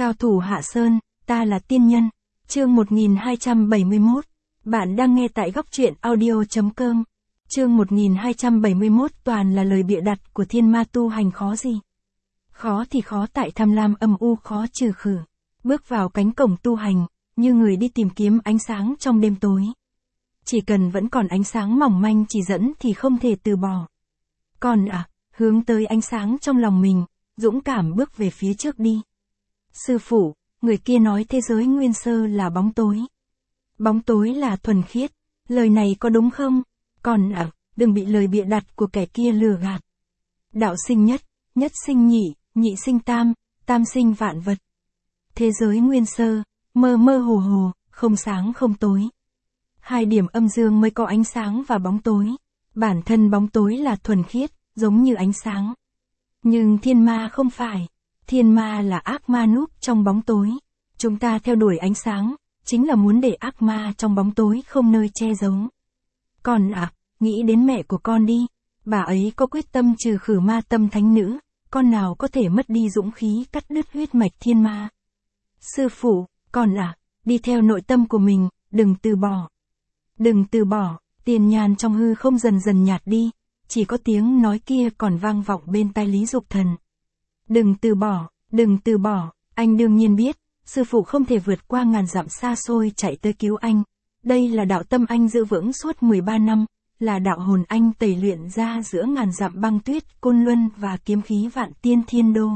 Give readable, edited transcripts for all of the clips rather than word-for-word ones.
Cao thủ Hạ Sơn, ta là tiên nhân. Chương 1271. Bạn đang nghe tại góc truyện audio.com. Chương 1271 toàn là lời bịa đặt của thiên ma tu hành khó gì. Khó thì khó tại tham lam âm u khó trừ khử. Bước vào cánh cổng tu hành, như người đi tìm kiếm ánh sáng trong đêm tối. Chỉ cần vẫn còn ánh sáng mỏng manh chỉ dẫn thì không thể từ bỏ. Còn hướng tới ánh sáng trong lòng mình, dũng cảm bước về phía trước đi. Sư phụ, người kia nói thế giới nguyên sơ là bóng tối. Bóng tối là thuần khiết, lời này có đúng không? Còn đừng bị lời bịa đặt của kẻ kia lừa gạt. Đạo sinh nhất, nhất sinh nhị, nhị sinh tam, tam sinh vạn vật. Thế giới nguyên sơ, mơ mơ hồ hồ, không sáng không tối. Hai điểm âm dương mới có ánh sáng và bóng tối. Bản thân bóng tối là thuần khiết, giống như ánh sáng. Nhưng thiên ma không phải. Thiên ma là ác ma núp trong bóng tối. Chúng ta theo đuổi ánh sáng, chính là muốn để ác ma trong bóng tối không nơi che giấu. Con nghĩ đến mẹ của con đi. Bà ấy có quyết tâm trừ khử ma tâm thánh nữ. Con nào có thể mất đi dũng khí cắt đứt huyết mạch thiên ma. Sư phụ, con đi theo nội tâm của mình, đừng từ bỏ. Đừng từ bỏ, tiền nhàn trong hư không dần dần nhạt đi. Chỉ có tiếng nói kia còn vang vọng bên tai Lý Dục Thần. Đừng từ bỏ, đừng từ bỏ, anh đương nhiên biết, sư phụ không thể vượt qua ngàn dặm xa xôi chạy tới cứu anh. Đây là đạo tâm anh giữ vững suốt 13 năm, là đạo hồn anh tẩy luyện ra giữa ngàn dặm băng tuyết, côn luân và kiếm khí vạn tiên thiên đô.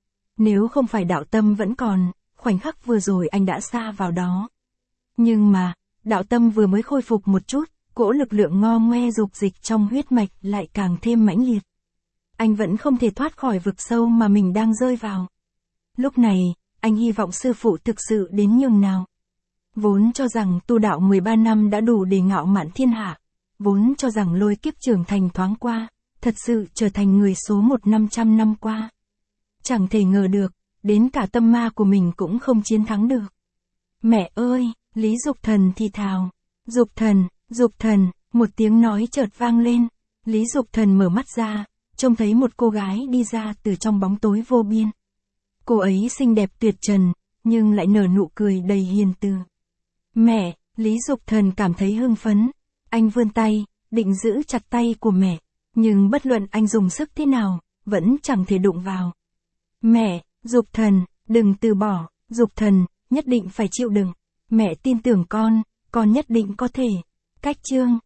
Nếu không phải đạo tâm vẫn còn, khoảnh khắc vừa rồi anh đã xa vào đó. Nhưng mà, đạo tâm vừa mới khôi phục một chút, cỗ lực lượng ngo ngoe dục dịch trong huyết mạch lại càng thêm mãnh liệt. Anh vẫn không thể thoát khỏi vực sâu mà mình đang rơi vào. Lúc này, anh hy vọng sư phụ thực sự đến nhường nào. Vốn cho rằng tu đạo 13 năm đã đủ để ngạo mạn thiên hạ. Vốn cho rằng lôi kiếp trưởng thành thoáng qua, thật sự trở thành người số 1 năm qua. Chẳng thể ngờ được, đến cả tâm ma của mình cũng không chiến thắng được. Mẹ ơi, Lý Dục Thần thì thào. Dục thần, một tiếng nói chợt vang lên. Lý Dục Thần mở mắt ra, trông thấy một cô gái đi ra từ trong bóng tối vô biên. Cô ấy xinh đẹp tuyệt trần, nhưng lại nở nụ cười đầy hiền từ. Mẹ, Lý Dục Thần cảm thấy hưng phấn. Anh vươn tay, định giữ chặt tay của mẹ, nhưng bất luận anh dùng sức thế nào, vẫn chẳng thể đụng vào. Mẹ, Dục Thần, đừng từ bỏ, Dục Thần, nhất định phải chịu đựng. Mẹ tin tưởng con nhất định có thể. Cách chương